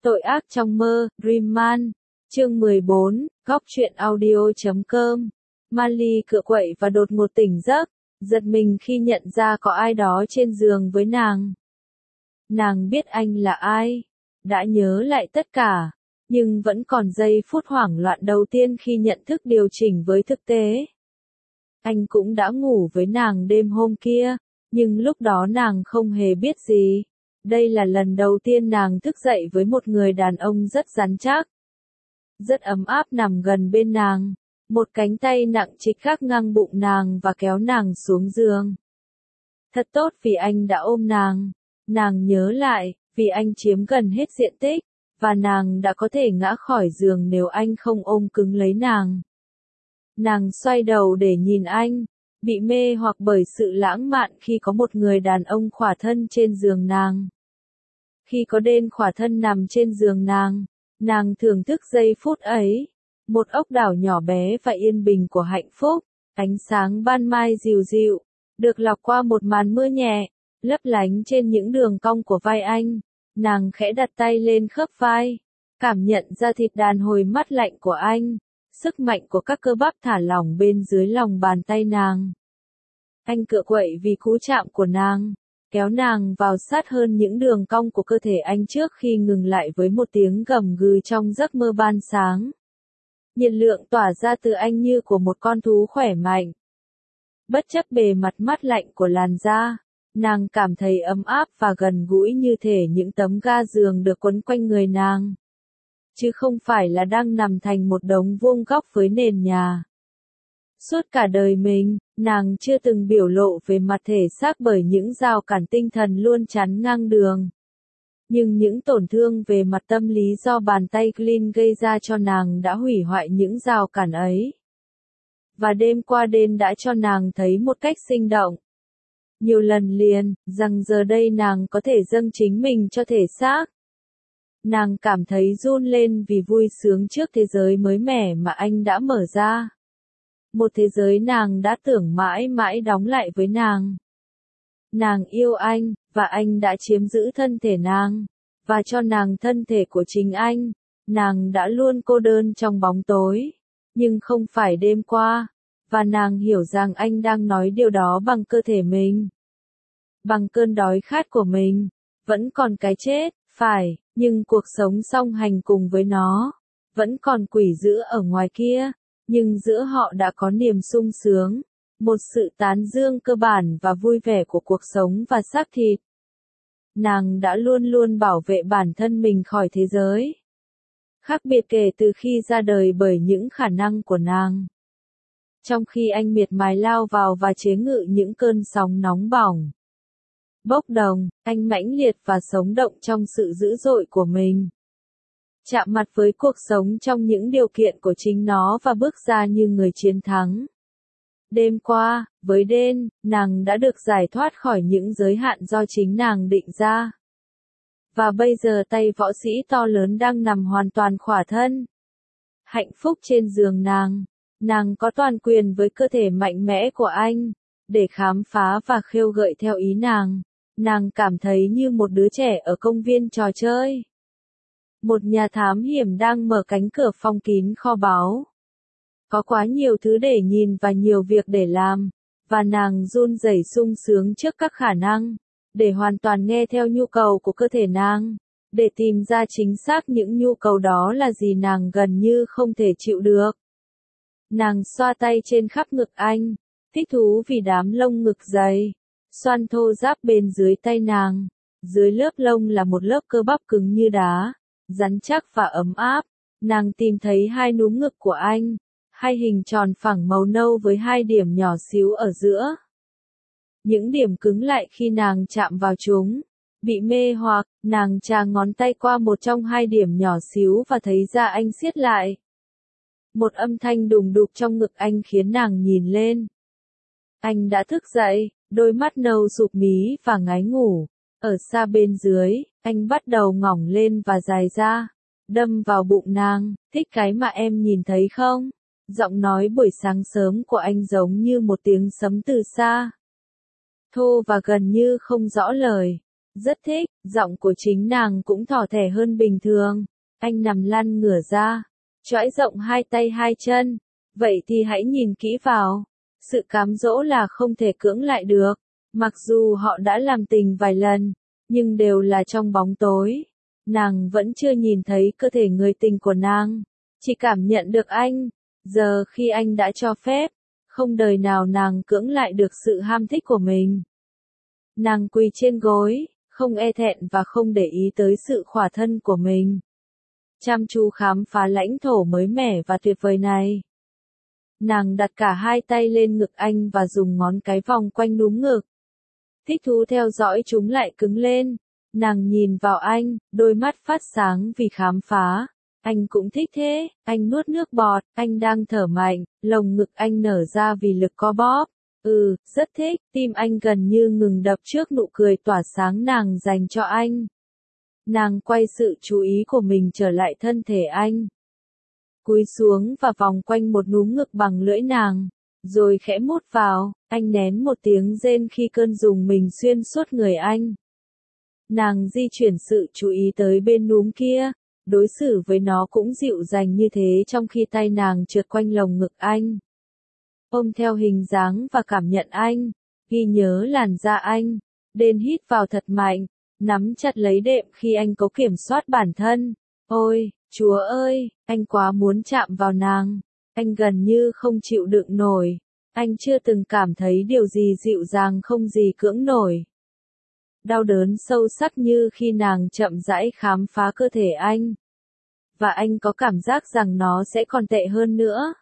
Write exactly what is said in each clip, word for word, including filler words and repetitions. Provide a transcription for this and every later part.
Tội ác trong mơ, Dream Man. Chương mười bốn, góc truyện audio.com. Manly cựa quậy và đột ngột tỉnh giấc, giật mình khi nhận ra có ai đó trên giường với nàng. Nàng biết anh là ai, đã nhớ lại tất cả, nhưng vẫn còn giây phút hoảng loạn đầu tiên khi nhận thức điều chỉnh với thực tế. Anh cũng đã ngủ với nàng đêm hôm kia, nhưng lúc đó nàng không hề biết gì. Đây là lần đầu tiên nàng thức dậy với một người đàn ông rất rắn chắc, rất ấm áp nằm gần bên nàng. Một cánh tay nặng trịch gác ngang bụng nàng và kéo nàng xuống giường. Thật tốt vì anh đã ôm nàng. Nàng nhớ lại, vì anh chiếm gần hết diện tích, và nàng đã có thể ngã khỏi giường nếu anh không ôm cứng lấy nàng. Nàng xoay đầu để nhìn anh, bị mê hoặc bởi sự lãng mạn khi có một người đàn ông khỏa thân trên giường nàng. Khi có tên khỏa thân nằm trên giường nàng, nàng thưởng thức giây phút ấy. Một ốc đảo nhỏ bé và yên bình của hạnh phúc, ánh sáng ban mai dịu dịu, được lọc qua một màn mưa nhẹ, lấp lánh trên những đường cong của vai anh. Nàng khẽ đặt tay lên khớp vai, cảm nhận ra thịt đàn hồi mát lạnh của anh, sức mạnh của các cơ bắp thả lỏng bên dưới lòng bàn tay nàng. Anh cựa quậy vì cú chạm của nàng, kéo nàng vào sát hơn những đường cong của cơ thể anh trước khi ngừng lại với một tiếng gầm gừ trong giấc mơ ban sáng. Nhiệt lượng tỏa ra từ anh như của một con thú khỏe mạnh. Bất chấp bề mặt mát lạnh của làn da, nàng cảm thấy ấm áp và gần gũi như thể những tấm ga giường được quấn quanh người nàng. Chứ không phải là đang nằm thành một đống vuông góc với nền nhà. Suốt cả đời mình, nàng chưa từng biểu lộ về mặt thể xác bởi những rào cản tinh thần luôn chắn ngang đường. Nhưng những tổn thương về mặt tâm lý do bàn tay Clint gây ra cho nàng đã hủy hoại những rào cản ấy. Và đêm qua đêm đã cho nàng thấy một cách sinh động, nhiều lần liền, rằng giờ đây nàng có thể dâng chính mình cho thể xác. Nàng cảm thấy run lên vì vui sướng trước thế giới mới mẻ mà anh đã mở ra. Một thế giới nàng đã tưởng mãi mãi đóng lại với nàng. Nàng yêu anh, và anh đã chiếm giữ thân thể nàng, và cho nàng thân thể của chính anh. Nàng đã luôn cô đơn trong bóng tối, nhưng không phải đêm qua, và nàng hiểu rằng anh đang nói điều đó bằng cơ thể mình. Bằng cơn đói khát của mình, vẫn còn cái chết, phải, nhưng cuộc sống song hành cùng với nó, vẫn còn quỷ dữ ở ngoài kia, nhưng giữa họ đã có niềm sung sướng. Một sự tán dương cơ bản và vui vẻ của cuộc sống và xác thịt. Nàng đã luôn luôn bảo vệ bản thân mình khỏi thế giới. Khác biệt kể từ khi ra đời bởi những khả năng của nàng. Trong khi anh miệt mài lao vào và chế ngự những cơn sóng nóng bỏng. Bốc đồng, anh mãnh liệt và sống động trong sự dữ dội của mình. Chạm mặt với cuộc sống trong những điều kiện của chính nó và bước ra như người chiến thắng. Đêm qua, với đêm, nàng đã được giải thoát khỏi những giới hạn do chính nàng định ra. Và bây giờ tay võ sĩ to lớn đang nằm hoàn toàn khỏa thân. Hạnh phúc trên giường nàng, nàng có toàn quyền với cơ thể mạnh mẽ của anh, để khám phá và khêu gợi theo ý nàng. Nàng cảm thấy như một đứa trẻ ở công viên trò chơi. Một nhà thám hiểm đang mở cánh cửa phong kín kho báu. Có quá nhiều thứ để nhìn và nhiều việc để làm, và nàng run rẩy sung sướng trước các khả năng, để hoàn toàn nghe theo nhu cầu của cơ thể nàng, để tìm ra chính xác những nhu cầu đó là gì nàng gần như không thể chịu được. Nàng xoa tay trên khắp ngực anh, thích thú vì đám lông ngực dày, xoăn thô ráp bên dưới tay nàng, dưới lớp lông là một lớp cơ bắp cứng như đá, rắn chắc và ấm áp. Nàng tìm thấy hai núm ngực của anh. Hai hình tròn phẳng màu nâu với hai điểm nhỏ xíu ở giữa. Những điểm cứng lại khi nàng chạm vào chúng. Bị mê hoặc, nàng chà ngón tay qua một trong hai điểm nhỏ xíu và thấy da anh siết lại. Một âm thanh đùng đục trong ngực anh khiến nàng nhìn lên. Anh đã thức dậy, đôi mắt nâu sụp mí và ngái ngủ. Ở xa bên dưới, anh bắt đầu ngỏng lên và dài ra, đâm vào bụng nàng. Thích cái mà em nhìn thấy không? Giọng nói buổi sáng sớm của anh giống như một tiếng sấm từ xa. Thô và gần như không rõ lời. Rất thích, giọng của chính nàng cũng thỏ thẻ hơn bình thường. Anh nằm lăn ngửa ra, choãi rộng hai tay hai chân. Vậy thì hãy nhìn kỹ vào. Sự cám dỗ là không thể cưỡng lại được. Mặc dù họ đã làm tình vài lần, nhưng đều là trong bóng tối. Nàng vẫn chưa nhìn thấy cơ thể người tình của nàng, chỉ cảm nhận được anh. Giờ khi anh đã cho phép, không đời nào nàng cưỡng lại được sự ham thích của mình. Nàng quỳ trên gối, không e thẹn và không để ý tới sự khỏa thân của mình. Chăm chú khám phá lãnh thổ mới mẻ và tuyệt vời này. Nàng đặt cả hai tay lên ngực anh và dùng ngón cái vòng quanh núm ngực. Thích thú theo dõi chúng lại cứng lên. Nàng nhìn vào anh, đôi mắt phát sáng vì khám phá. Anh cũng thích thế, anh nuốt nước bọt, anh đang thở mạnh, lồng ngực anh nở ra vì lực co bóp. Ừ, rất thích, tim anh gần như ngừng đập trước nụ cười tỏa sáng nàng dành cho anh. Nàng quay sự chú ý của mình trở lại thân thể anh. Cúi xuống và vòng quanh một núm ngực bằng lưỡi nàng, rồi khẽ mút vào, anh nén một tiếng rên khi cơn rùng mình xuyên suốt người anh. Nàng di chuyển sự chú ý tới bên núm kia, đối xử với nó cũng dịu dàng như thế trong khi tay nàng trượt quanh lồng ngực anh. Ôm theo hình dáng và cảm nhận anh, ghi nhớ làn da anh, đến hít vào thật mạnh, nắm chặt lấy đệm khi anh cố kiểm soát bản thân. Ôi, Chúa ơi, anh quá muốn chạm vào nàng, anh gần như không chịu đựng nổi, anh chưa từng cảm thấy điều gì dịu dàng không gì cưỡng nổi. Đau đớn sâu sắc như khi nàng chậm rãi khám phá cơ thể anh. Và anh có cảm giác rằng nó sẽ còn tệ hơn nữa.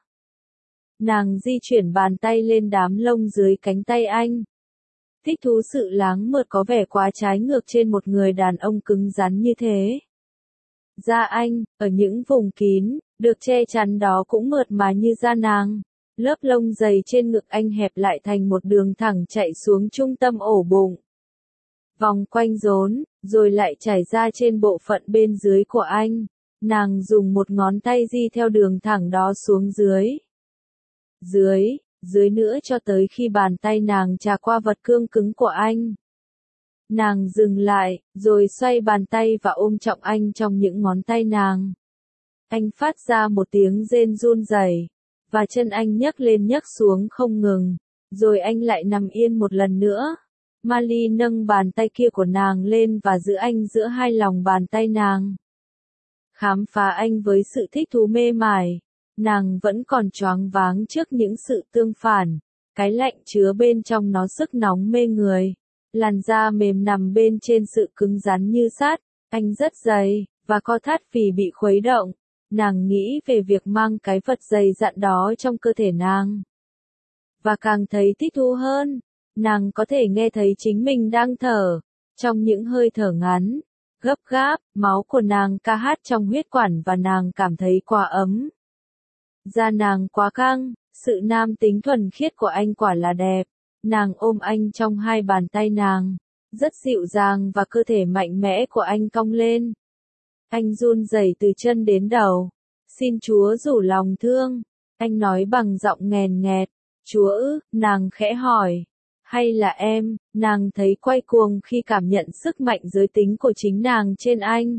Nàng di chuyển bàn tay lên đám lông dưới cánh tay anh. Thích thú sự láng mượt có vẻ quá trái ngược trên một người đàn ông cứng rắn như thế. Da anh, ở những vùng kín, được che chắn đó cũng mượt mà như da nàng. Lớp lông dày trên ngực anh hẹp lại thành một đường thẳng chạy xuống trung tâm ổ bụng. Vòng quanh rốn, rồi lại trải ra trên bộ phận bên dưới của anh. Nàng dùng một ngón tay di theo đường thẳng đó xuống dưới. Dưới, dưới nữa cho tới khi bàn tay nàng chà qua vật cương cứng của anh. Nàng dừng lại, rồi xoay bàn tay và ôm trọng anh trong những ngón tay nàng. Anh phát ra một tiếng rên run rẩy, và chân anh nhấc lên nhấc xuống không ngừng, rồi anh lại nằm yên một lần nữa. Mali nâng bàn tay kia của nàng lên và giữ anh giữa hai lòng bàn tay nàng. Khám phá anh với sự thích thú mê mải, nàng vẫn còn choáng váng trước những sự tương phản. Cái lạnh chứa bên trong nó sức nóng mê người. Làn da mềm nằm bên trên sự cứng rắn như sắt, anh rất dày, và co thắt vì bị khuấy động. Nàng nghĩ về việc mang cái vật dày dặn đó trong cơ thể nàng. Và càng thấy thích thú hơn, nàng có thể nghe thấy chính mình đang thở. Trong những hơi thở ngắn, gấp gáp, máu của nàng ca hát trong huyết quản và nàng cảm thấy quá ấm. Da nàng quá căng, sự nam tính thuần khiết của anh quả là đẹp. Nàng ôm anh trong hai bàn tay nàng, rất dịu dàng và cơ thể mạnh mẽ của anh cong lên. Anh run rẩy từ chân đến đầu. Xin Chúa rủ lòng thương. Anh nói bằng giọng nghèn nghẹt. Chúa ư, nàng khẽ hỏi. Hay là em, nàng thấy quay cuồng khi cảm nhận sức mạnh giới tính của chính nàng trên anh.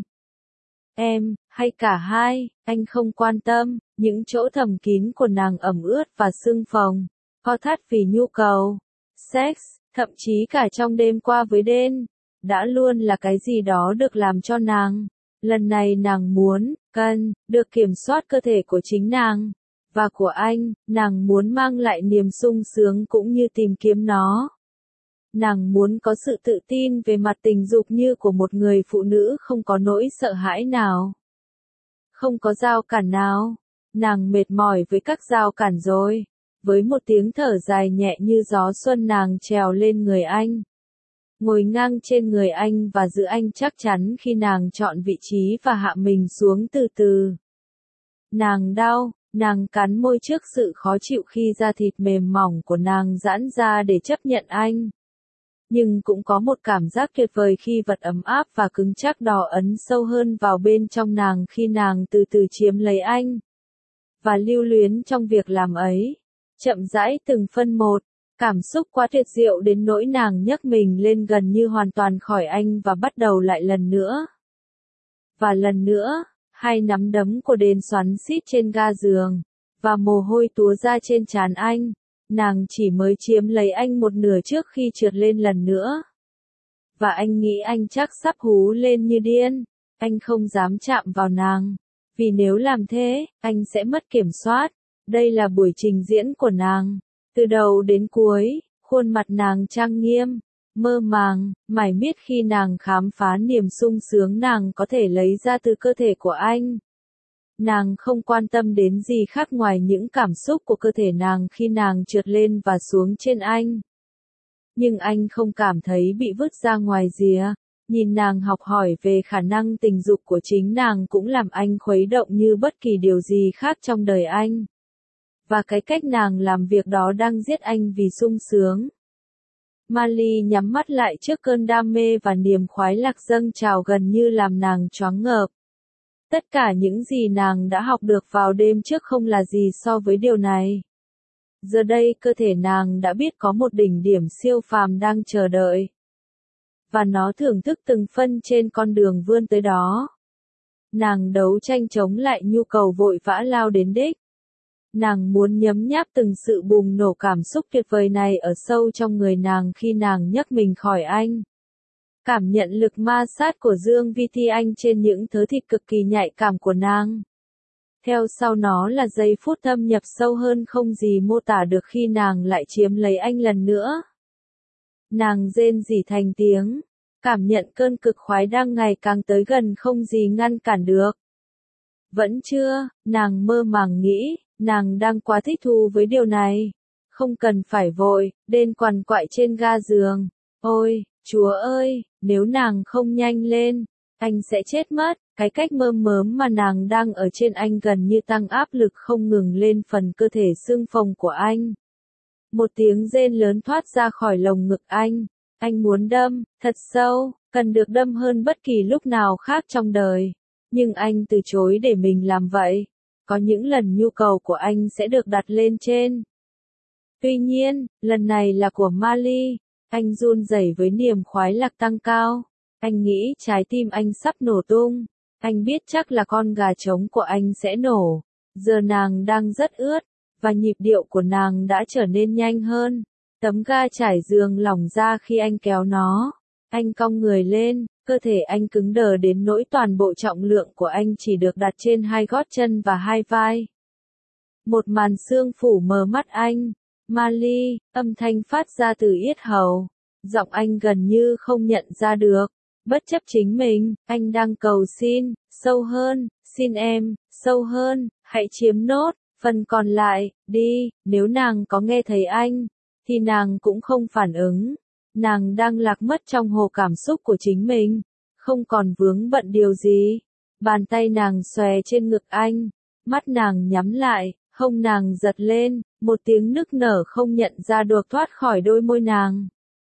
Em, hay cả hai, anh không quan tâm, những chỗ thầm kín của nàng ẩm ướt và sưng phồng, co thắt vì nhu cầu. Sex, thậm chí cả trong đêm qua với Den, đã luôn là cái gì đó được làm cho nàng. Lần này nàng muốn, cần, được kiểm soát cơ thể của chính nàng, và của anh, nàng muốn mang lại niềm sung sướng cũng như tìm kiếm nó. Nàng muốn có sự tự tin về mặt tình dục như của một người phụ nữ không có nỗi sợ hãi nào. Không có rào cản nào. Nàng mệt mỏi với các rào cản rồi. Với một tiếng thở dài nhẹ như gió xuân nàng trèo lên người anh. Ngồi ngang trên người anh và giữ anh chắc chắn khi nàng chọn vị trí và hạ mình xuống từ từ. Nàng đau, nàng cắn môi trước sự khó chịu khi da thịt mềm mỏng của nàng giãn ra để chấp nhận anh. Nhưng cũng có một cảm giác tuyệt vời khi vật ấm áp và cứng chắc đỏ ấn sâu hơn vào bên trong nàng khi nàng từ từ chiếm lấy anh. Và lưu luyến trong việc làm ấy. Chậm rãi từng phân một, Cảm xúc quá tuyệt diệu đến nỗi nàng nhấc mình lên gần như hoàn toàn khỏi anh và bắt đầu lại lần nữa. Và lần nữa, hai nắm đấm của đền xoắn xít trên ga giường, và mồ hôi túa ra trên trán anh. Nàng chỉ mới chiếm lấy anh một nửa trước khi trượt lên lần nữa. Và anh nghĩ anh chắc sắp hú lên như điên. Anh không dám chạm vào nàng. Vì nếu làm thế, anh sẽ mất kiểm soát. Đây là buổi trình diễn của nàng. Từ đầu đến cuối, khuôn mặt nàng trang nghiêm, mơ màng, mải miết khi nàng khám phá niềm sung sướng nàng có thể lấy ra từ cơ thể của anh. Nàng không quan tâm đến gì khác ngoài những cảm xúc của cơ thể nàng khi nàng trượt lên và xuống trên anh. Nhưng anh không cảm thấy bị vứt ra ngoài rìa. Nhìn nàng học hỏi về khả năng tình dục của chính nàng cũng làm anh khuấy động như bất kỳ điều gì khác trong đời anh. Và cái cách nàng làm việc đó đang giết anh vì sung sướng. Marley nhắm mắt lại trước cơn đam mê và niềm khoái lạc dâng trào gần như làm nàng choáng ngợp. Tất cả những gì nàng đã học được vào đêm trước không là gì so với điều này. Giờ đây cơ thể nàng đã biết có một đỉnh điểm siêu phàm đang chờ đợi. Và nó thưởng thức từng phân trên con đường vươn tới đó. Nàng đấu tranh chống lại nhu cầu vội vã lao đến đích. Nàng muốn nhấm nháp từng sự bùng nổ cảm xúc tuyệt vời này ở sâu trong người nàng khi nàng nhấc mình khỏi anh. Cảm nhận lực ma sát của dương vi thi anh trên những thớ thịt cực kỳ nhạy cảm của nàng. Theo sau nó là giây phút thâm nhập sâu hơn không gì mô tả được khi nàng lại chiếm lấy anh lần nữa. Nàng rên rỉ thành tiếng, cảm nhận cơn cực khoái đang ngày càng tới gần không gì ngăn cản được. Vẫn chưa, nàng mơ màng nghĩ, nàng đang quá thích thú với điều này. Không cần phải vội, đên quằn quại trên ga giường. Ôi, Chúa ơi, nếu nàng không nhanh lên, anh sẽ chết mất. Cái cách mơ mớm mà nàng đang ở trên anh gần như tăng áp lực không ngừng lên phần cơ thể xương phồng của anh. Một tiếng rên lớn thoát ra khỏi lồng ngực anh. Anh muốn đâm, thật sâu, cần được đâm hơn bất kỳ lúc nào khác trong đời. Nhưng anh từ chối để mình làm vậy. Có những lần nhu cầu của anh sẽ được đặt lên trên. Tuy nhiên, lần này là của Marley. Anh run rẩy với niềm khoái lạc tăng cao. Anh nghĩ trái tim anh sắp nổ tung. Anh biết chắc là con gà trống của anh sẽ nổ. Giờ nàng đang rất ướt, và nhịp điệu của nàng đã trở nên nhanh hơn. Tấm ga trải giường lỏng ra khi anh kéo nó. Anh cong người lên, cơ thể anh cứng đờ đến nỗi toàn bộ trọng lượng của anh chỉ được đặt trên hai gót chân và hai vai. Một màn sương phủ mờ mắt anh. Marley, âm thanh phát ra từ yết hầu. Giọng anh gần như không nhận ra được. Bất chấp chính mình, anh đang cầu xin, sâu hơn, xin em, sâu hơn, hãy chiếm nốt, phần còn lại, đi. Nếu nàng có nghe thấy anh, thì nàng cũng không phản ứng. Nàng đang lạc mất trong hồ cảm xúc của chính mình, không còn vướng bận điều gì. Bàn tay nàng xòe trên ngực anh, mắt nàng nhắm lại, hông nàng giật lên, một tiếng nức nở không nhận ra được thoát khỏi đôi môi nàng.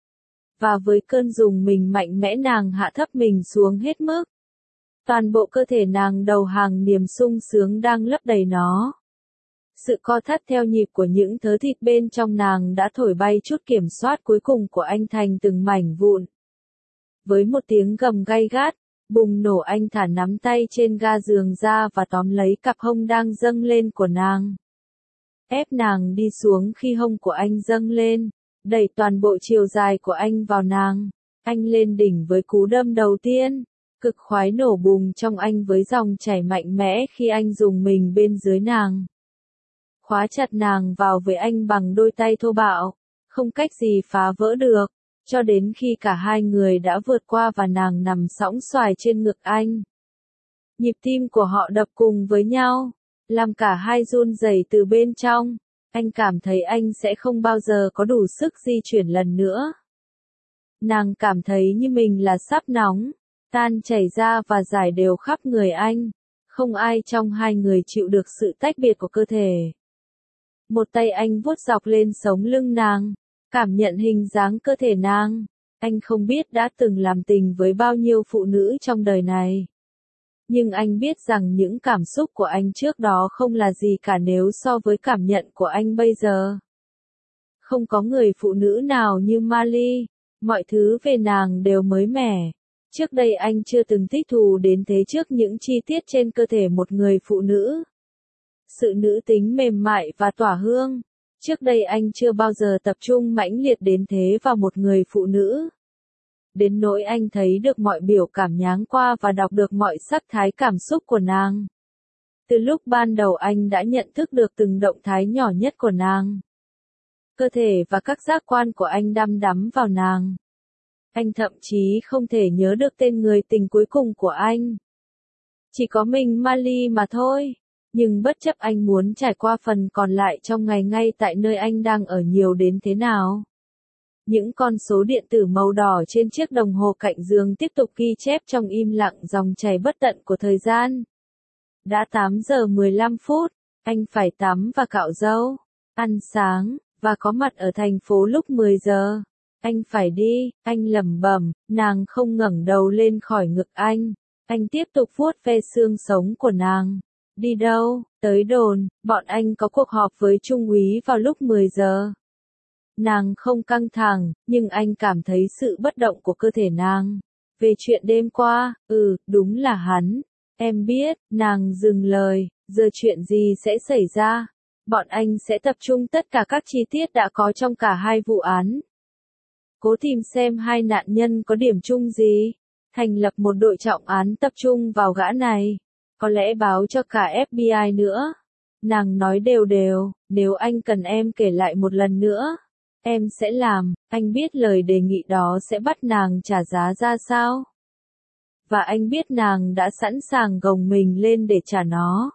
Và với cơn dùng mình mạnh mẽ nàng hạ thấp mình xuống hết mức. Toàn bộ cơ thể nàng đầu hàng niềm sung sướng đang lấp đầy nó. Sự co thắt theo nhịp của những thớ thịt bên trong nàng đã thổi bay chút kiểm soát cuối cùng của anh thành từng mảnh vụn. Với một tiếng gầm gay gắt, bùng nổ anh thả nắm tay trên ga giường ra và tóm lấy cặp hông đang dâng lên của nàng. Ép nàng đi xuống khi hông của anh dâng lên, đẩy toàn bộ chiều dài của anh vào nàng. Anh lên đỉnh với cú đâm đầu tiên, cực khoái nổ bùng trong anh với dòng chảy mạnh mẽ khi anh dùng mình bên dưới nàng. Khóa chặt nàng vào với anh bằng đôi tay thô bạo, không cách gì phá vỡ được, cho đến khi cả hai người đã vượt qua và nàng nằm sõng soài trên ngực anh. Nhịp tim của họ đập cùng với nhau, làm cả hai run rẩy từ bên trong. Anh cảm thấy anh sẽ không bao giờ có đủ sức di chuyển lần nữa. Nàng cảm thấy như mình là sắp nóng, tan chảy ra và rải đều khắp người anh. Không ai trong hai người chịu được sự tách biệt của cơ thể. Một tay anh vuốt dọc lên sống lưng nàng, cảm nhận hình dáng cơ thể nàng. Anh không biết đã từng làm tình với bao nhiêu phụ nữ trong đời này. Nhưng anh biết rằng những cảm xúc của anh trước đó không là gì cả nếu so với cảm nhận của anh bây giờ. Không có người phụ nữ nào như Miley, mọi thứ về nàng đều mới mẻ. Trước đây anh chưa từng thích thú đến thế trước những chi tiết trên cơ thể một người phụ nữ. Sự nữ tính mềm mại và tỏa hương. Trước đây anh chưa bao giờ tập trung mãnh liệt đến thế vào một người phụ nữ. Đến nỗi anh thấy được mọi biểu cảm nháng qua và đọc được mọi sắc thái cảm xúc của nàng. Từ lúc ban đầu anh đã nhận thức được từng động thái nhỏ nhất của nàng. Cơ thể và các giác quan của anh đăm đắm vào nàng. Anh thậm chí không thể nhớ được tên người tình cuối cùng của anh. Chỉ có mình Miley mà thôi. Nhưng bất chấp anh muốn trải qua phần còn lại trong ngày ngay tại nơi anh đang ở nhiều đến thế nào. Những con số điện tử màu đỏ trên chiếc đồng hồ cạnh giường tiếp tục ghi chép trong im lặng dòng chảy bất tận của thời gian. Đã tám giờ mười lăm phút, anh phải tắm và cạo râu, ăn sáng, và có mặt ở thành phố lúc mười giờ. Anh phải đi, anh lẩm bẩm, nàng không ngẩng đầu lên khỏi ngực anh. Anh tiếp tục vuốt ve xương sống của nàng. Đi đâu? Tới đồn, bọn anh có cuộc họp với trung úy vào lúc mười giờ. Nàng không căng thẳng, nhưng anh cảm thấy sự bất động của cơ thể nàng. Về chuyện đêm qua, ừ, đúng là hắn. Em biết, nàng dừng lời, giờ chuyện gì sẽ xảy ra? Bọn anh sẽ tập trung tất cả các chi tiết đã có trong cả hai vụ án. Cố tìm xem hai nạn nhân có điểm chung gì. Thành lập một đội trọng án tập trung vào gã này. Có lẽ báo cho cả ép bê i nữa. Nàng nói đều đều, nếu anh cần em kể lại một lần nữa, em sẽ làm. Anh biết lời đề nghị đó sẽ bắt nàng trả giá ra sao. Và anh biết nàng đã sẵn sàng gồng mình lên để trả nó.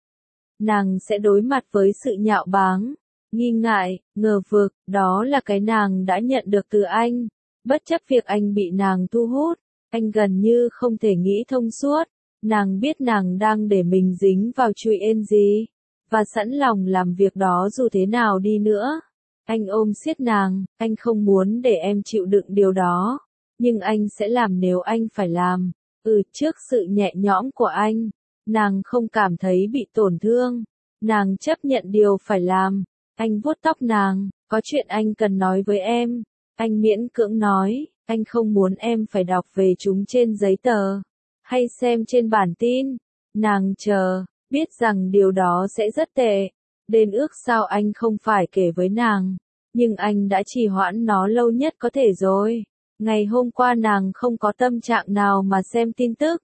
Nàng sẽ đối mặt với sự nhạo báng, nghi ngại, ngờ vực, đó là cái nàng đã nhận được từ anh. Bất chấp việc anh bị nàng thu hút, anh gần như không thể nghĩ thông suốt. Nàng biết nàng đang để mình dính vào chui ên gì, và sẵn lòng làm việc đó dù thế nào đi nữa. Anh ôm siết nàng, anh không muốn để em chịu đựng điều đó, nhưng anh sẽ làm nếu anh phải làm. Ừ, trước sự nhẹ nhõm của anh, nàng không cảm thấy bị tổn thương. Nàng chấp nhận điều phải làm. Anh vuốt tóc nàng, có chuyện anh cần nói với em. Anh miễn cưỡng nói, anh không muốn em phải đọc về chúng trên giấy tờ, hay xem trên bản tin. Nàng chờ, biết rằng điều đó sẽ rất tệ. Đến ước sao anh không phải kể với nàng, nhưng anh đã trì hoãn nó lâu nhất có thể rồi. Ngày hôm qua nàng không có tâm trạng nào mà xem tin tức.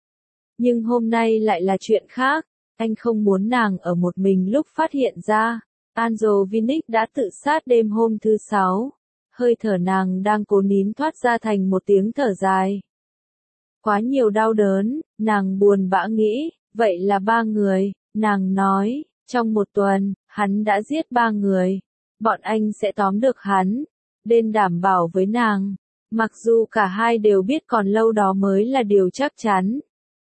Nhưng hôm nay lại là chuyện khác. Anh không muốn nàng ở một mình lúc phát hiện ra. Angel Vinnick đã tự sát đêm hôm thứ sáu. Hơi thở nàng đang cố nín thoát ra thành một tiếng thở dài. Quá nhiều đau đớn, nàng buồn bã nghĩ, vậy là ba người, nàng nói, trong một tuần, hắn đã giết ba người. Bọn anh sẽ tóm được hắn. Đen đảm bảo với nàng. Mặc dù cả hai đều biết còn lâu đó mới là điều chắc chắn.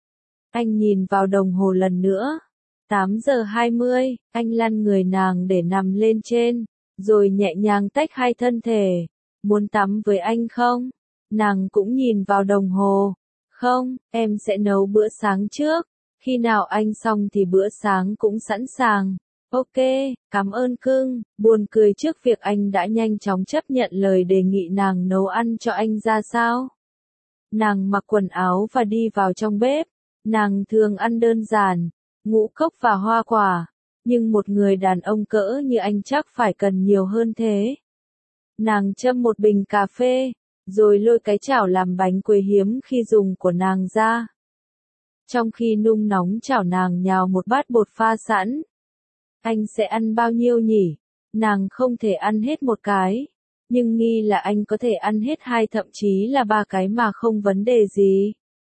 Anh nhìn vào đồng hồ lần nữa. tám giờ hai mươi, anh lăn người nàng để nằm lên trên, rồi nhẹ nhàng tách hai thân thể. Muốn tắm với anh không? Nàng cũng nhìn vào đồng hồ. Không, em sẽ nấu bữa sáng trước. Khi nào anh xong thì bữa sáng cũng sẵn sàng. Ok, cảm ơn cưng. Buồn cười trước việc anh đã nhanh chóng chấp nhận lời đề nghị nàng nấu ăn cho anh ra sao. Nàng mặc quần áo và đi vào trong bếp. Nàng thường ăn đơn giản, ngũ cốc và hoa quả. Nhưng một người đàn ông cỡ như anh chắc phải cần nhiều hơn thế. Nàng châm một bình cà phê, rồi lôi cái chảo làm bánh quế hiếm khi dùng của nàng ra. Trong khi nung nóng chảo nàng nhào một bát bột pha sẵn. Anh sẽ ăn bao nhiêu nhỉ? Nàng không thể ăn hết một cái. Nhưng nghi là anh có thể ăn hết hai thậm chí là ba cái mà không vấn đề gì.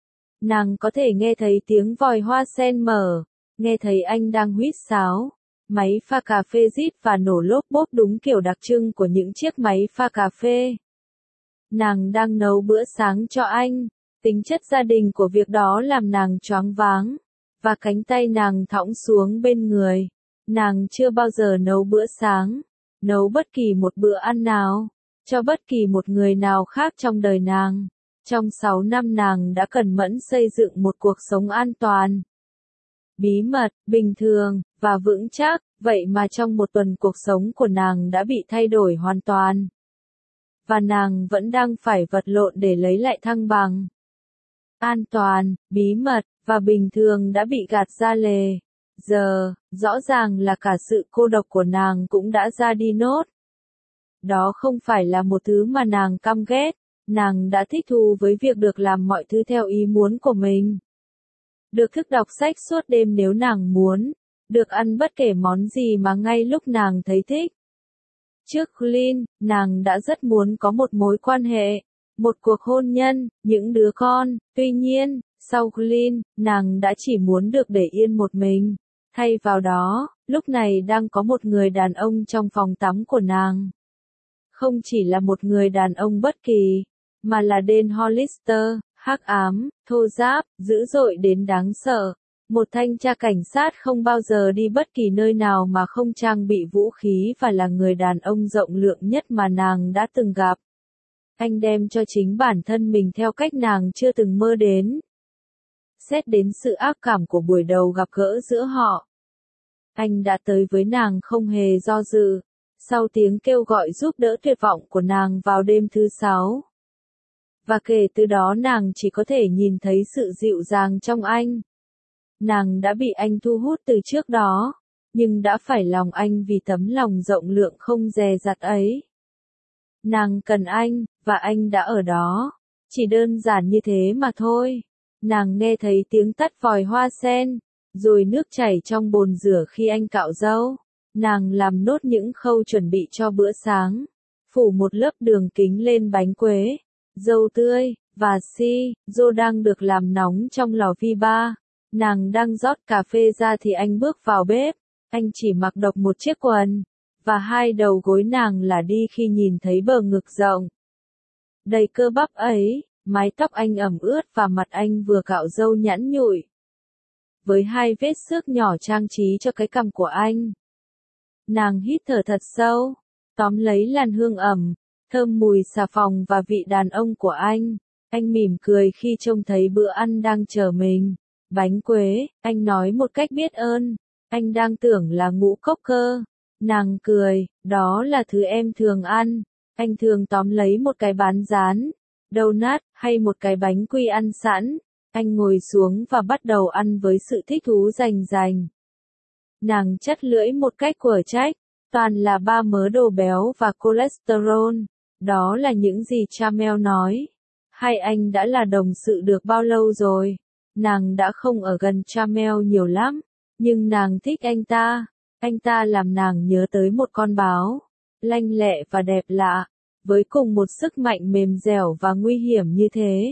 Nàng có thể nghe thấy tiếng vòi hoa sen mở. Nghe thấy anh đang huýt sáo. Máy pha cà phê rít và nổ lốp bốp đúng kiểu đặc trưng của những chiếc máy pha cà phê. Nàng đang nấu bữa sáng cho anh. Tính chất gia đình của việc đó làm nàng choáng váng. Và cánh tay nàng thõng xuống bên người. Nàng chưa bao giờ nấu bữa sáng. Nấu bất kỳ một bữa ăn nào. Cho bất kỳ một người nào khác trong đời nàng. Trong sáu năm nàng đã cẩn mẫn xây dựng một cuộc sống an toàn. bí mật, bình thường, và vững chắc, vậy mà trong một tuần cuộc sống của nàng đã bị thay đổi hoàn toàn. Và nàng vẫn đang phải vật lộn để lấy lại thăng bằng. An toàn, bí mật, và bình thường đã bị gạt ra lề. Giờ, rõ ràng là cả sự cô độc của nàng cũng đã ra đi nốt. Đó không phải là một thứ mà nàng căm ghét, nàng đã thích thú với việc được làm mọi thứ theo ý muốn của mình. Được thức đọc sách suốt đêm nếu nàng muốn, được ăn bất kể món gì mà ngay lúc nàng thấy thích. Trước Glyn, nàng đã rất muốn có một mối quan hệ, một cuộc hôn nhân, những đứa con, tuy nhiên, sau Glyn, nàng đã chỉ muốn được để yên một mình. Thay vào đó, lúc này đang có một người đàn ông trong phòng tắm của nàng. Không chỉ là một người đàn ông bất kỳ, mà là Dan Hollister, hắc ám, thô ráp, dữ dội đến đáng sợ. Một thanh tra cảnh sát không bao giờ đi bất kỳ nơi nào mà không trang bị vũ khí và là người đàn ông rộng lượng nhất mà nàng đã từng gặp. Anh đem cho chính bản thân mình theo cách nàng chưa từng mơ đến. Xét đến sự ác cảm của buổi đầu gặp gỡ giữa họ. Anh đã tới với nàng không hề do dự, sau tiếng kêu gọi giúp đỡ tuyệt vọng của nàng vào đêm thứ sáu. Và kể từ đó nàng chỉ có thể nhìn thấy sự dịu dàng trong anh. Nàng đã bị anh thu hút từ trước đó, nhưng đã phải lòng anh vì tấm lòng rộng lượng không dè dặt ấy. Nàng cần anh, và anh đã ở đó. Chỉ đơn giản như thế mà thôi. Nàng nghe thấy tiếng tắt vòi hoa sen, rồi nước chảy trong bồn rửa khi anh cạo râu. Nàng làm nốt những khâu chuẩn bị cho bữa sáng, phủ một lớp đường kính lên bánh quế, dâu tươi, và si, rô đang được làm nóng trong lò vi ba. Nàng đang rót cà phê ra thì anh bước vào bếp, anh chỉ mặc độc một chiếc quần, và hai đầu gối nàng là đi khi nhìn thấy bờ ngực rộng. Đầy cơ bắp ấy, mái tóc anh ẩm ướt và mặt anh vừa cạo râu nhẵn nhụi. Với hai vết xước nhỏ trang trí cho cái cằm của anh. Nàng hít thở thật sâu, tóm lấy làn hương ẩm, thơm mùi xà phòng và vị đàn ông của anh. Anh mỉm cười khi trông thấy bữa ăn đang chờ mình. Bánh quế, anh nói một cách biết ơn. Anh đang tưởng là ngũ cốc cơ. Nàng cười, đó là thứ em thường ăn. Anh thường tóm lấy một cái bán rán, donut, hay một cái bánh quy ăn sẵn. Anh ngồi xuống và bắt đầu ăn với sự thích thú rành rành. Nàng chắt lưỡi một cách quở trách, toàn là ba mớ đồ béo và cholesterol. Đó là những gì Chamel nói. Hai anh đã là đồng sự được bao lâu rồi? Nàng đã không ở gần Chamel nhiều lắm, nhưng nàng thích anh ta. Anh ta làm nàng nhớ tới một con báo, lanh lẹ và đẹp lạ, với cùng một sức mạnh mềm dẻo và nguy hiểm như thế.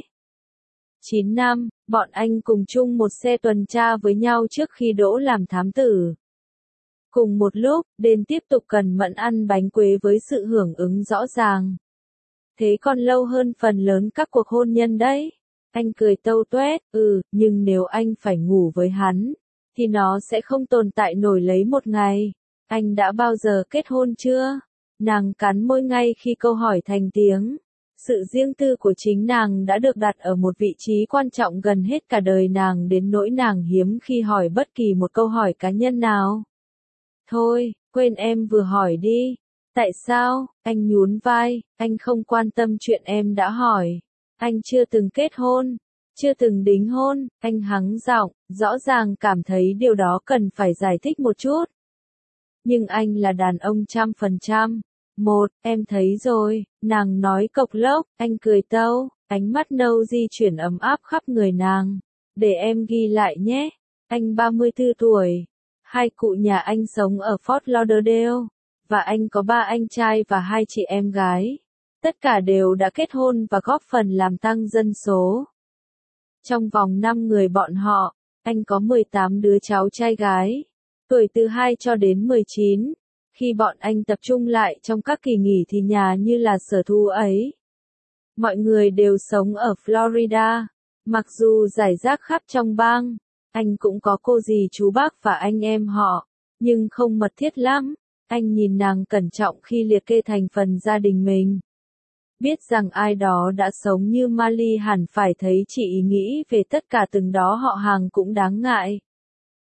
chín năm, bọn anh cùng chung một xe tuần tra với nhau trước khi đỗ làm thám tử. Cùng một lúc, Dan tiếp tục cẩn mẫn ăn bánh quế với sự hưởng ứng rõ ràng. Thế còn lâu hơn phần lớn các cuộc hôn nhân đấy. Anh cười tâu tuét, ừ, nhưng nếu anh phải ngủ với hắn, thì nó sẽ không tồn tại nổi lấy một ngày. Anh đã bao giờ kết hôn chưa? Nàng cắn môi ngay khi câu hỏi thành tiếng. Sự riêng tư của chính nàng đã được đặt ở một vị trí quan trọng gần hết cả đời nàng đến nỗi nàng hiếm khi hỏi bất kỳ một câu hỏi cá nhân nào. Thôi, quên em vừa hỏi đi. Tại sao? Anh nhún vai, anh không quan tâm chuyện em đã hỏi. Anh chưa từng kết hôn, chưa từng đính hôn, anh hắng giọng, rõ ràng cảm thấy điều đó cần phải giải thích một chút. Nhưng anh là đàn ông trăm phần trăm. Một, em thấy rồi, nàng nói cộc lốc, anh cười tâu, ánh mắt nâu di chuyển ấm áp khắp người nàng. Để em ghi lại nhé, anh ba mươi tư tuổi. Hai cụ nhà anh sống ở Fort Lauderdale, và anh có ba anh trai và hai chị em gái. Tất cả đều đã kết hôn và góp phần làm tăng dân số. Trong vòng năm người bọn họ, anh có mười tám đứa cháu trai gái, tuổi từ hai cho đến mười chín. Khi bọn anh tập trung lại trong các kỳ nghỉ thì nhà như là sở thú ấy. Mọi người đều sống ở Florida, mặc dù rải rác khắp trong bang. Anh cũng có cô dì chú bác và anh em họ, nhưng không mật thiết lắm. Anh nhìn nàng cẩn trọng khi liệt kê thành phần gia đình mình. Biết rằng ai đó đã sống như Mali hẳn phải thấy chị ý nghĩ về tất cả từng đó họ hàng cũng đáng ngại.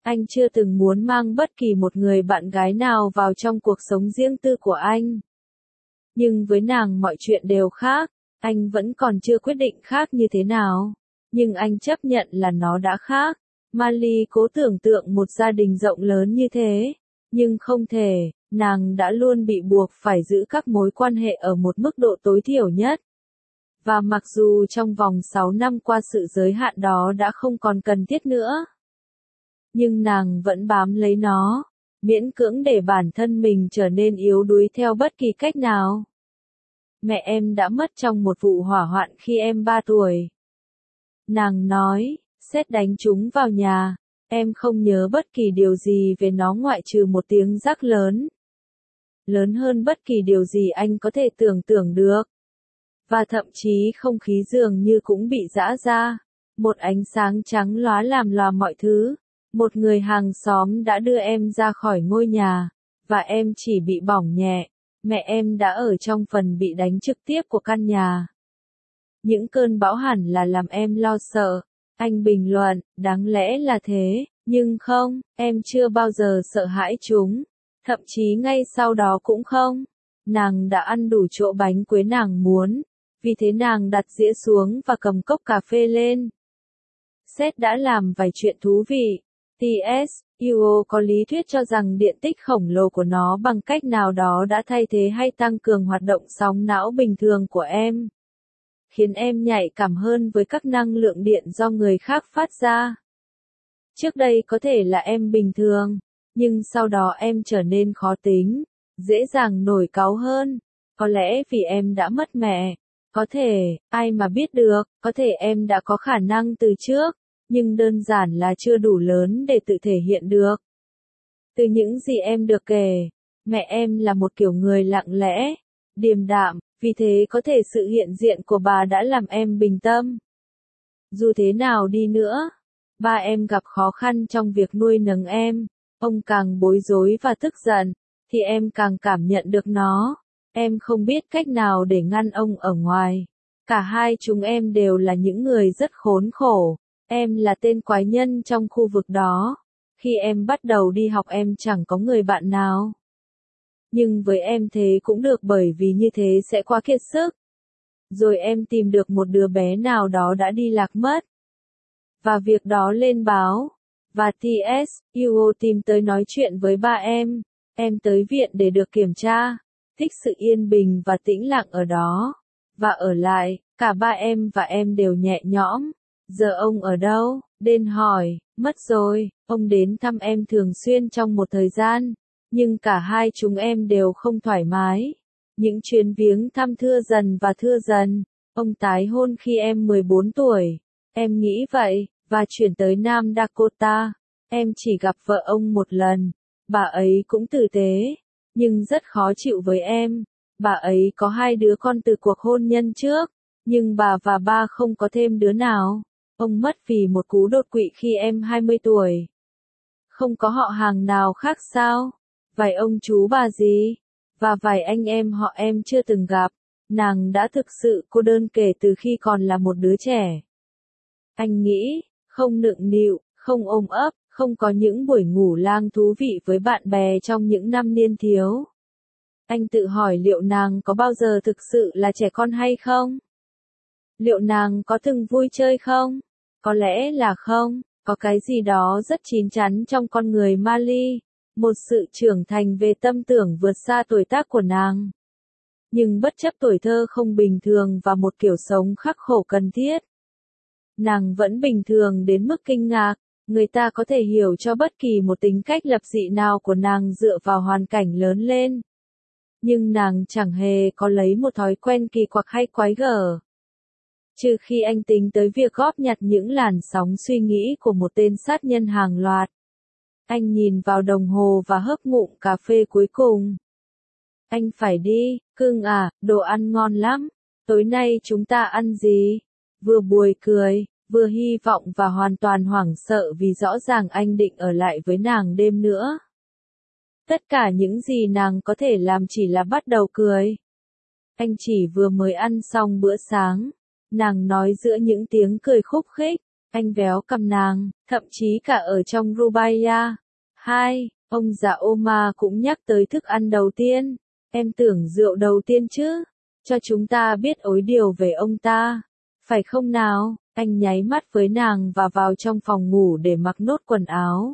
Anh chưa từng muốn mang bất kỳ một người bạn gái nào vào trong cuộc sống riêng tư của anh. Nhưng với nàng mọi chuyện đều khác, anh vẫn còn chưa quyết định khác như thế nào. Nhưng anh chấp nhận là nó đã khác. Miley cố tưởng tượng một gia đình rộng lớn như thế. Nhưng không thể, nàng đã luôn bị buộc phải giữ các mối quan hệ ở một mức độ tối thiểu nhất. Và mặc dù trong vòng sáu năm qua sự giới hạn đó đã không còn cần thiết nữa, nhưng nàng vẫn bám lấy nó, miễn cưỡng để bản thân mình trở nên yếu đuối theo bất kỳ cách nào. Mẹ em đã mất trong một vụ hỏa hoạn khi em ba tuổi. Nàng nói, sét đánh chúng vào nhà, em không nhớ bất kỳ điều gì về nó ngoại trừ một tiếng rắc lớn. Lớn hơn bất kỳ điều gì anh có thể tưởng tượng được. Và thậm chí không khí dường như cũng bị rã ra. Một ánh sáng trắng lóa làm lòa mọi thứ. Một người hàng xóm đã đưa em ra khỏi ngôi nhà, và em chỉ bị bỏng nhẹ. Mẹ em đã ở trong phần bị đánh trực tiếp của căn nhà. Những cơn bão hẳn là làm em lo sợ. Anh bình luận, đáng lẽ là thế, nhưng không, em chưa bao giờ sợ hãi chúng. Thậm chí ngay sau đó cũng không. Nàng đã ăn đủ chỗ bánh quế nàng muốn, vì thế nàng đặt dĩa xuống và cầm cốc cà phê lên. Seth đã làm vài chuyện thú vị. tê ét u o có lý thuyết cho rằng điện tích khổng lồ của nó bằng cách nào đó đã thay thế hay tăng cường hoạt động sóng não bình thường của em, khiến em nhạy cảm hơn với các năng lượng điện do người khác phát ra. Trước đây có thể là em bình thường, nhưng sau đó em trở nên khó tính, dễ dàng nổi cáu hơn. Có lẽ vì em đã mất mẹ. Có thể, ai mà biết được, có thể em đã có khả năng từ trước, nhưng đơn giản là chưa đủ lớn để tự thể hiện được. Từ những gì em được kể, mẹ em là một kiểu người lặng lẽ, điềm đạm, vì thế có thể sự hiện diện của bà đã làm em bình tâm. Dù thế nào đi nữa, ba em gặp khó khăn trong việc nuôi nấng em, ông càng bối rối và tức giận, thì em càng cảm nhận được nó. Em không biết cách nào để ngăn ông ở ngoài. Cả hai chúng em đều là những người rất khốn khổ. Em là tên quái nhân trong khu vực đó. Khi em bắt đầu đi học em chẳng có người bạn nào. Nhưng với em thế cũng được bởi vì như thế sẽ quá kiệt sức. Rồi em tìm được một đứa bé nào đó đã đi lạc mất. Và việc đó lên báo. Và tê ét u o tìm tới nói chuyện với ba em. Em tới viện để được kiểm tra. Thích sự yên bình và tĩnh lặng ở đó. Và ở lại, cả ba em và em đều nhẹ nhõm. Giờ ông ở đâu? Den hỏi. Mất rồi, ông đến thăm em thường xuyên trong một thời gian. Nhưng cả hai chúng em đều không thoải mái. Những chuyến viếng thăm thưa dần và thưa dần. Ông tái hôn khi em mười bốn tuổi. Em nghĩ vậy, và chuyển tới Nam Dakota. Em chỉ gặp vợ ông một lần. Bà ấy cũng tử tế, nhưng rất khó chịu với em. Bà ấy có hai đứa con từ cuộc hôn nhân trước, nhưng bà và ba không có thêm đứa nào. Ông mất vì một cú đột quỵ khi em hai mươi tuổi. Không có họ hàng nào khác sao? Vài ông chú bà gì? Và vài anh em họ em chưa từng gặp. Nàng đã thực sự cô đơn kể từ khi còn là một đứa trẻ. Anh nghĩ, không nựng nịu, không ôm ấp, không có những buổi ngủ lang thú vị với bạn bè trong những năm niên thiếu. Anh tự hỏi liệu nàng có bao giờ thực sự là trẻ con hay không? Liệu nàng có từng vui chơi không? Có lẽ là không, có cái gì đó rất chín chắn trong con người Miley, một sự trưởng thành về tâm tưởng vượt xa tuổi tác của nàng. Nhưng bất chấp tuổi thơ không bình thường và một kiểu sống khắc khổ cần thiết, nàng vẫn bình thường đến mức kinh ngạc. Người ta có thể hiểu cho bất kỳ một tính cách lập dị nào của nàng dựa vào hoàn cảnh lớn lên. Nhưng nàng chẳng hề có lấy một thói quen kỳ quặc hay quái gở. Trừ khi anh tính tới việc góp nhặt những làn sóng suy nghĩ của một tên sát nhân hàng loạt. Anh nhìn vào đồng hồ và hớp ngụm cà phê cuối cùng. Anh phải đi, cưng à, đồ ăn ngon lắm. Tối nay chúng ta ăn gì? Vừa buồn cười, vừa hy vọng và hoàn toàn hoảng sợ vì rõ ràng anh định ở lại với nàng đêm nữa. Tất cả những gì nàng có thể làm chỉ là bắt đầu cười. Anh chỉ vừa mới ăn xong bữa sáng. Nàng nói giữa những tiếng cười khúc khích. Anh véo cằm nàng, thậm chí cả ở trong Rubaya. Hai, ông già Omar cũng nhắc tới thức ăn đầu tiên. Em tưởng rượu đầu tiên chứ, cho chúng ta biết ối điều về ông ta. Phải không nào? Anh nháy mắt với nàng và vào trong phòng ngủ để mặc nốt quần áo.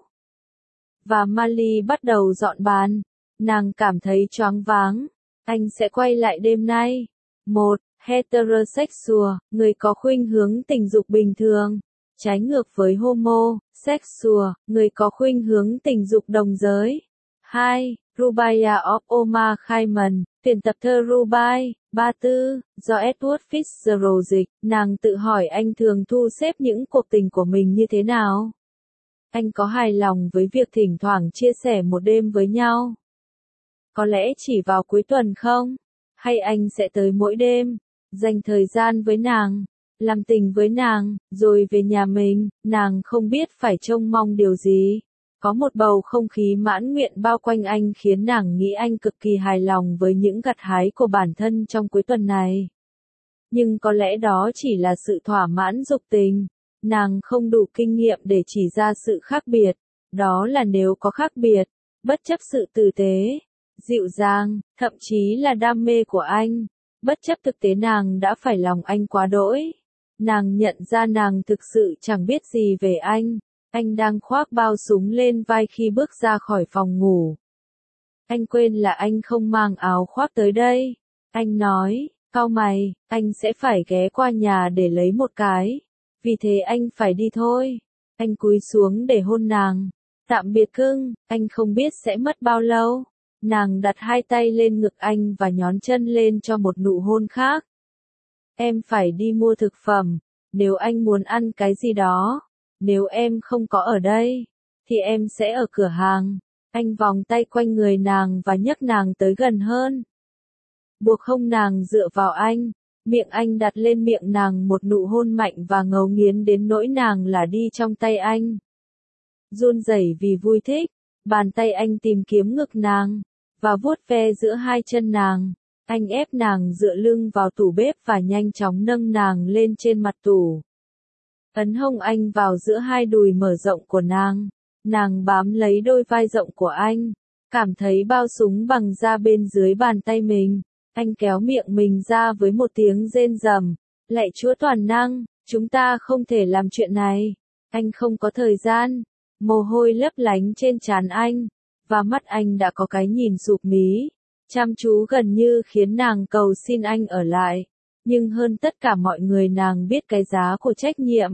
Và Mali bắt đầu dọn bàn. Nàng cảm thấy choáng váng. Anh sẽ quay lại đêm nay. Một, heterosexual, người có khuynh hướng tình dục bình thường. Trái ngược với homo, sexual, người có khuynh hướng tình dục đồng giới. Hai, Rubaya of Omar Khayyam, tuyển tập thơ Rubai, ba tư, do Edward Fitzgerald dịch, nàng tự hỏi anh thường thu xếp những cuộc tình của mình như thế nào? Anh có hài lòng với việc thỉnh thoảng chia sẻ một đêm với nhau? Có lẽ chỉ vào cuối tuần không? Hay anh sẽ tới mỗi đêm, dành thời gian với nàng, làm tình với nàng, rồi về nhà mình, nàng không biết phải trông mong điều gì. Có một bầu không khí mãn nguyện bao quanh anh khiến nàng nghĩ anh cực kỳ hài lòng với những gặt hái của bản thân trong cuối tuần này. Nhưng có lẽ đó chỉ là sự thỏa mãn dục tình. Nàng không đủ kinh nghiệm để chỉ ra sự khác biệt. Đó là nếu có khác biệt, bất chấp sự tử tế, dịu dàng, thậm chí là đam mê của anh, bất chấp thực tế nàng đã phải lòng anh quá đỗi. Nàng nhận ra nàng thực sự chẳng biết gì về anh. Anh đang khoác bao súng lên vai khi bước ra khỏi phòng ngủ. Anh quên là anh không mang áo khoác tới đây. Anh nói, cau mày, anh sẽ phải ghé qua nhà để lấy một cái. Vì thế anh phải đi thôi. Anh cúi xuống để hôn nàng. Tạm biệt cưng, anh không biết sẽ mất bao lâu. Nàng đặt hai tay lên ngực anh và nhón chân lên cho một nụ hôn khác. Em phải đi mua thực phẩm, nếu anh muốn ăn cái gì đó. Nếu em không có ở đây, thì em sẽ ở cửa hàng. Anh vòng tay quanh người nàng và nhấc nàng tới gần hơn. Buộc hông nàng dựa vào anh. Miệng anh đặt lên miệng nàng một nụ hôn mạnh và ngấu nghiến đến nỗi nàng là đi trong tay anh. Run rẩy vì vui thích, bàn tay anh tìm kiếm ngực nàng, và vuốt ve giữa hai chân nàng. Anh ép nàng dựa lưng vào tủ bếp và nhanh chóng nâng nàng lên trên mặt tủ. Ấn hông anh vào giữa hai đùi mở rộng của nàng. Nàng bám lấy đôi vai rộng của anh, cảm thấy bao súng bằng da bên dưới bàn tay mình. Anh kéo miệng mình ra với một tiếng rên rầm. Lạy Chúa toàn năng, chúng ta không thể làm chuyện này. Anh không có thời gian. Mồ hôi lấp lánh trên trán anh, và mắt anh đã có cái nhìn sụp mí. Chăm chú gần như khiến nàng cầu xin anh ở lại. Nhưng hơn tất cả mọi người nàng biết cái giá của trách nhiệm.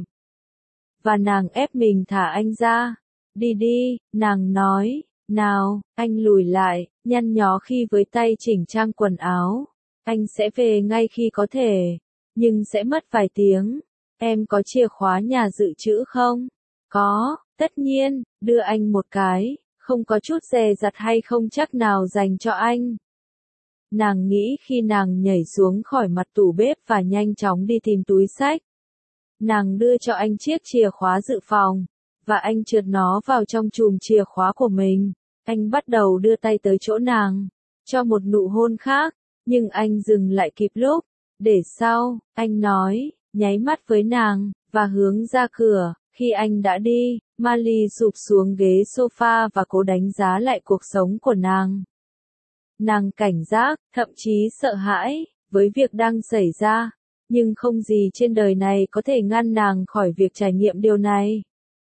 Và nàng ép mình thả anh ra. Đi đi, nàng nói. Nào, anh lùi lại, nhăn nhó khi với tay chỉnh trang quần áo. Anh sẽ về ngay khi có thể. Nhưng sẽ mất vài tiếng. Em có chìa khóa nhà dự trữ không? Có, tất nhiên, đưa anh một cái. Không có chút dè dặt hay không chắc nào dành cho anh. Nàng nghĩ khi nàng nhảy xuống khỏi mặt tủ bếp và nhanh chóng đi tìm túi xách. Nàng đưa cho anh chiếc chìa khóa dự phòng, và anh trượt nó vào trong chùm chìa khóa của mình. Anh bắt đầu đưa tay tới chỗ nàng, cho một nụ hôn khác, nhưng anh dừng lại kịp lúc. Để sau, anh nói, nháy mắt với nàng, và hướng ra cửa. Khi anh đã đi, Mali sụp xuống ghế sofa và cố đánh giá lại cuộc sống của nàng. Nàng cảnh giác, thậm chí sợ hãi, với việc đang xảy ra. Nhưng không gì trên đời này có thể ngăn nàng khỏi việc trải nghiệm điều này.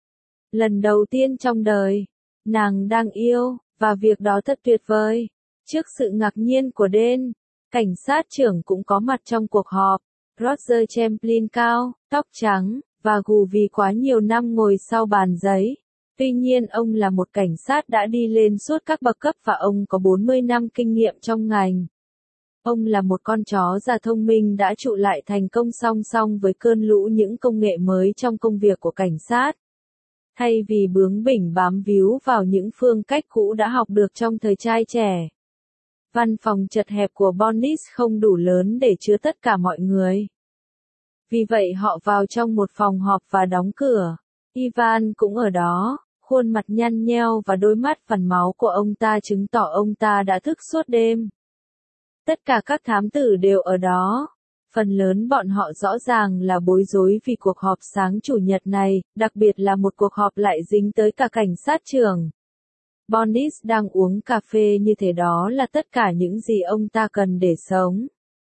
Lần đầu tiên trong đời, nàng đang yêu, và việc đó thật tuyệt vời. Trước sự ngạc nhiên của Den, cảnh sát trưởng cũng có mặt trong cuộc họp. Roger Champlin cao, tóc trắng, và gù vì quá nhiều năm ngồi sau bàn giấy. Tuy nhiên ông là một cảnh sát đã đi lên suốt các bậc cấp và ông có bốn mươi năm kinh nghiệm trong ngành. Ông là một con chó già thông minh đã trụ lại thành công song song với cơn lũ những công nghệ mới trong công việc của cảnh sát. Thay vì bướng bỉnh bám víu vào những phương cách cũ đã học được trong thời trai trẻ. Văn phòng chật hẹp của Bonnis không đủ lớn để chứa tất cả mọi người. Vì vậy họ vào trong một phòng họp và đóng cửa. Ivan cũng ở đó, khuôn mặt nhăn nheo và đôi mắt phằn máu của ông ta chứng tỏ ông ta đã thức suốt đêm. Tất cả các thám tử đều ở đó. Phần lớn bọn họ rõ ràng là bối rối vì cuộc họp sáng chủ nhật này, đặc biệt là một cuộc họp lại dính tới cả cảnh sát trưởng. Bonis đang uống cà phê như thế, đó là tất cả những gì ông ta cần để sống.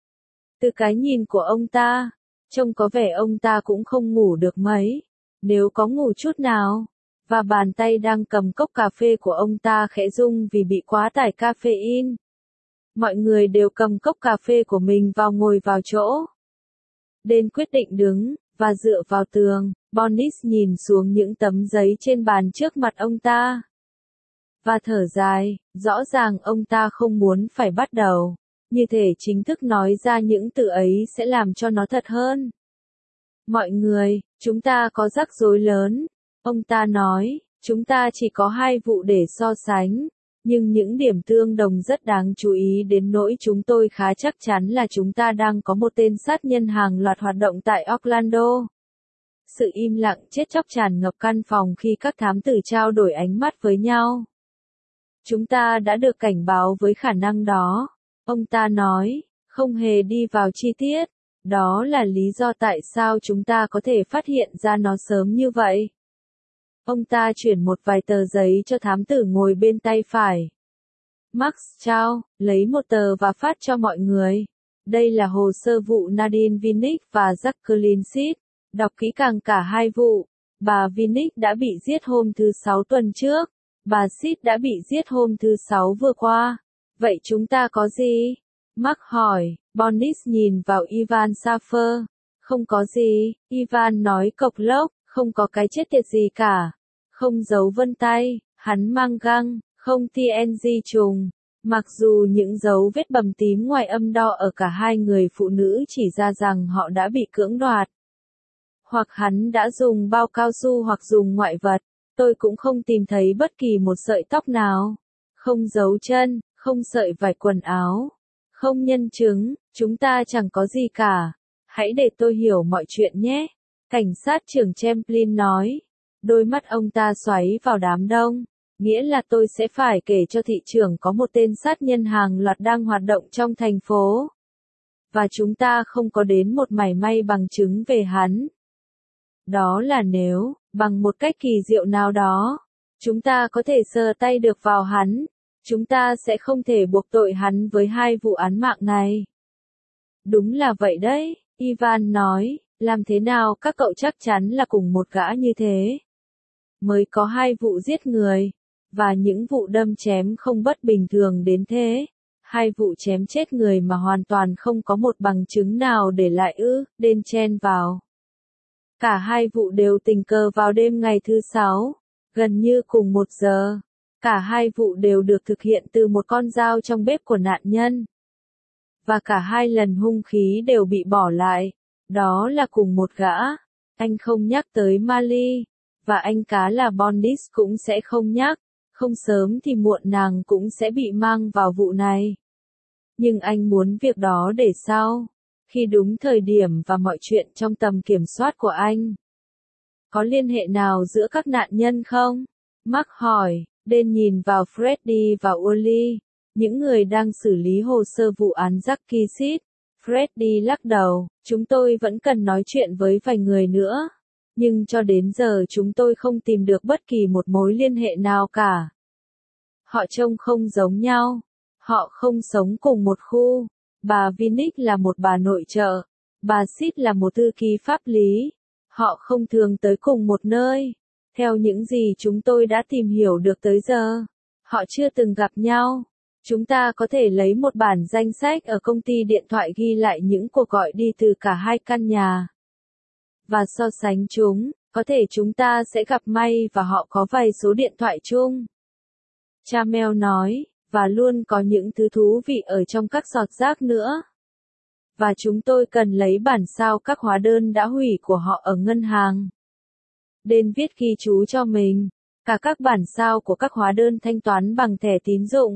Từ cái nhìn của ông ta, trông có vẻ ông ta cũng không ngủ được mấy, nếu có ngủ chút nào. Và bàn tay đang cầm cốc cà phê của ông ta khẽ rung vì bị quá tải caffeine. Mọi người đều cầm cốc cà phê của mình vào ngồi vào chỗ. Dan quyết định đứng, và dựa vào tường. Bonis nhìn xuống những tấm giấy trên bàn trước mặt ông ta. Và thở dài, rõ ràng ông ta không muốn phải bắt đầu. Như thể chính thức nói ra những từ ấy sẽ làm cho nó thật hơn. Mọi người, chúng ta có rắc rối lớn. Ông ta nói, chúng ta chỉ có hai vụ để so sánh. Nhưng những điểm tương đồng rất đáng chú ý đến nỗi chúng tôi khá chắc chắn là chúng ta đang có một tên sát nhân hàng loạt hoạt động tại Orlando. Sự im lặng chết chóc tràn ngập căn phòng khi các thám tử trao đổi ánh mắt với nhau. Chúng ta đã được cảnh báo với khả năng đó. Ông ta nói, không hề đi vào chi tiết. Đó là lý do tại sao chúng ta có thể phát hiện ra nó sớm như vậy. Ông ta chuyển một vài tờ giấy cho thám tử ngồi bên tay phải. Max trao, lấy một tờ và phát cho mọi người. Đây là hồ sơ vụ Nadine Vinnick và Jacqueline Seed. Đọc kỹ càng cả hai vụ. Bà Vinnick đã bị giết hôm thứ Sáu tuần trước. Bà Seed đã bị giết hôm thứ Sáu vừa qua. Vậy chúng ta có gì? Mark hỏi. Bonis nhìn vào Ivan Safer. Không có gì, Ivan nói cộc lốc, không có cái chết tiệt gì cả. Không dấu vân tay, hắn mang găng, không tê en giê trùng. Mặc dù những dấu vết bầm tím ngoài âm đo ở cả hai người phụ nữ chỉ ra rằng họ đã bị cưỡng đoạt. Hoặc hắn đã dùng bao cao su hoặc dùng ngoại vật. Tôi cũng không tìm thấy bất kỳ một sợi tóc nào. Không dấu chân, không sợi vải quần áo. Không nhân chứng, chúng ta chẳng có gì cả. Hãy để tôi hiểu mọi chuyện nhé. Cảnh sát trưởng Champlin nói. Đôi mắt ông ta xoáy vào đám đông. Nghĩa là tôi sẽ phải kể cho thị trưởng có một tên sát nhân hàng loạt đang hoạt động trong thành phố. Và chúng ta không có đến một mảy may bằng chứng về hắn. Đó là nếu, bằng một cách kỳ diệu nào đó, chúng ta có thể sờ tay được vào hắn, chúng ta sẽ không thể buộc tội hắn với hai vụ án mạng này. Đúng là vậy đấy, Ivan nói, làm thế nào các cậu chắc chắn là cùng một gã như thế? Mới có hai vụ giết người, và những vụ đâm chém không bất bình thường đến thế. Hai vụ chém chết người mà hoàn toàn không có một bằng chứng nào để lại ư, đen chen vào. Cả hai vụ đều tình cờ vào đêm ngày thứ Sáu, gần như cùng một giờ. Cả hai vụ đều được thực hiện từ một con dao trong bếp của nạn nhân. Và cả hai lần hung khí đều bị bỏ lại. Đó là cùng một gã. Anh không nhắc tới Mali. Và anh cá là Bonis cũng sẽ không nhắc. Không sớm thì muộn nàng cũng sẽ bị mang vào vụ này. Nhưng anh muốn việc đó để sau. Khi đúng thời điểm và mọi chuyện trong tầm kiểm soát của anh. Có liên hệ nào giữa các nạn nhân không? Mark hỏi. Dan nhìn vào Freddy và Wally, những người đang xử lý hồ sơ vụ án Jackie Seed. Freddy lắc đầu, chúng tôi vẫn cần nói chuyện với vài người nữa. Nhưng cho đến giờ chúng tôi không tìm được bất kỳ một mối liên hệ nào cả. Họ trông không giống nhau. Họ không sống cùng một khu. Bà Vinnick là một bà nội trợ. Bà Seed là một thư ký pháp lý. Họ không thường tới cùng một nơi. Theo những gì chúng tôi đã tìm hiểu được tới giờ, họ chưa từng gặp nhau. Chúng ta có thể lấy một bản danh sách ở công ty điện thoại ghi lại những cuộc gọi đi từ cả hai căn nhà. Và so sánh chúng, có thể chúng ta sẽ gặp may và họ có vài số điện thoại chung. Chamel nói, và luôn có những thứ thú vị ở trong các giọt rác nữa. Và chúng tôi cần lấy bản sao các hóa đơn đã hủy của họ ở ngân hàng. Dan viết ghi chú cho mình, cả các bản sao của các hóa đơn thanh toán bằng thẻ tín dụng.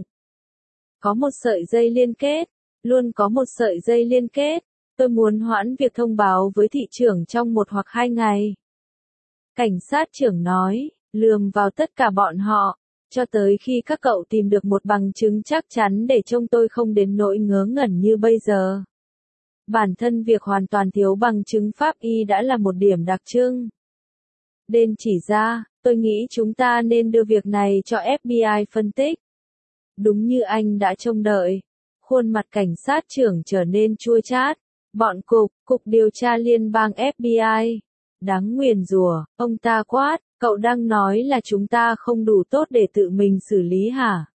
Có một sợi dây liên kết, luôn có một sợi dây liên kết. Tôi muốn hoãn việc thông báo với thị trưởng trong một hoặc hai ngày. Cảnh sát trưởng nói, lườm vào tất cả bọn họ, cho tới khi các cậu tìm được một bằng chứng chắc chắn để trông tôi không đến nỗi ngớ ngẩn như bây giờ. Bản thân việc hoàn toàn thiếu bằng chứng pháp y đã là một điểm đặc trưng. Đen chỉ ra, tôi nghĩ chúng ta nên đưa việc này cho ép bê i phân tích. Đúng như anh đã trông đợi. Khuôn mặt cảnh sát trưởng trở nên chua chát. Bọn cục, cục điều tra liên bang ép bê i. Đáng nguyền rủa, ông ta quát, cậu đang nói là chúng ta không đủ tốt để tự mình xử lý hả?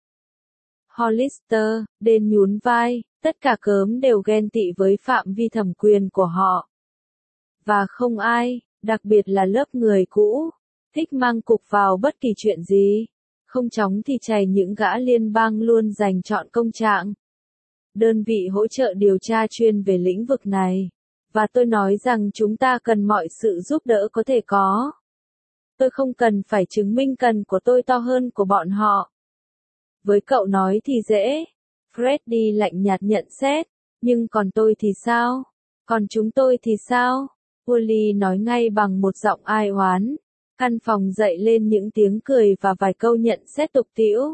Hollister, đen nhún vai, tất cả cớm đều ghen tị với phạm vi thẩm quyền của họ. Và không ai, đặc biệt là lớp người cũ, thích mang cục vào bất kỳ chuyện gì. Không chóng thì chày những gã liên bang luôn giành chọn công trạng. Đơn vị hỗ trợ điều tra chuyên về lĩnh vực này. Và tôi nói rằng chúng ta cần mọi sự giúp đỡ có thể có. Tôi không cần phải chứng minh cần của tôi to hơn của bọn họ. Với cậu nói thì dễ. Freddy lạnh nhạt nhận xét. Nhưng còn tôi thì sao? Còn chúng tôi thì sao? Wally nói ngay bằng một giọng ai oán. Căn phòng dậy lên những tiếng cười và vài câu nhận xét tục tĩu.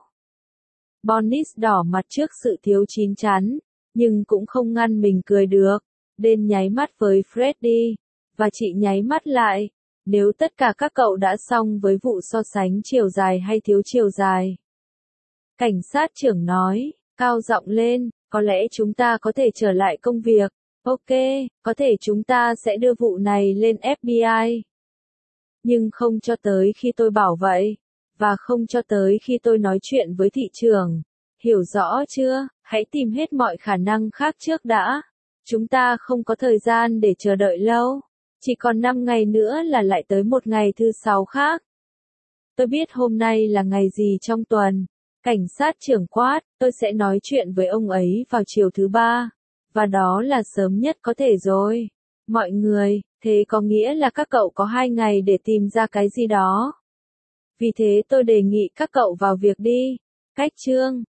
Bonnis đỏ mặt trước sự thiếu chín chắn, nhưng cũng không ngăn mình cười được. Đen nháy mắt với Freddy, và chị nháy mắt lại. Nếu tất cả các cậu đã xong với vụ so sánh chiều dài hay thiếu chiều dài. Cảnh sát trưởng nói, cao giọng lên, có lẽ chúng ta có thể trở lại công việc. Ok, có thể chúng ta sẽ đưa vụ này lên ép bê i. Nhưng không cho tới khi tôi bảo vậy. Và không cho tới khi tôi nói chuyện với thị trường. Hiểu rõ chưa? Hãy tìm hết mọi khả năng khác trước đã. Chúng ta không có thời gian để chờ đợi lâu. Chỉ còn năm ngày nữa là lại tới một ngày thứ sáu khác. Tôi biết hôm nay là ngày gì trong tuần. Cảnh sát trưởng quát, tôi sẽ nói chuyện với ông ấy vào chiều thứ ba. Và đó là sớm nhất có thể rồi. Mọi người, thế có nghĩa là các cậu có hai ngày để tìm ra cái gì đó. Vì thế tôi đề nghị các cậu vào việc đi. Cách chương